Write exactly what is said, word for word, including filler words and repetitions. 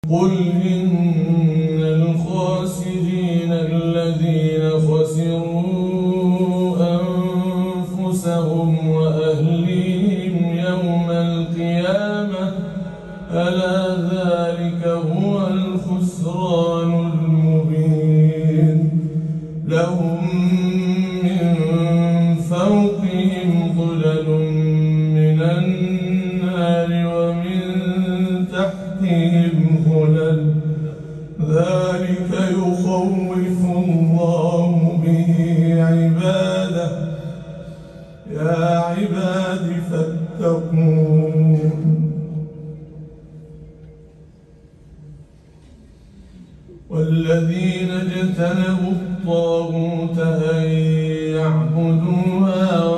قل إن الخاسرين الذين خسروا أنفسهم وأهليهم يوم القيامة ألا ذلك هو الخسران المبين. لهم من فوقهم ظلل من النار ومن تحتهم ظلل ذلك يخوف الله به عباده يا عباد فاتقون. والذين اجتنبوا الطاغوت أن يعبدوها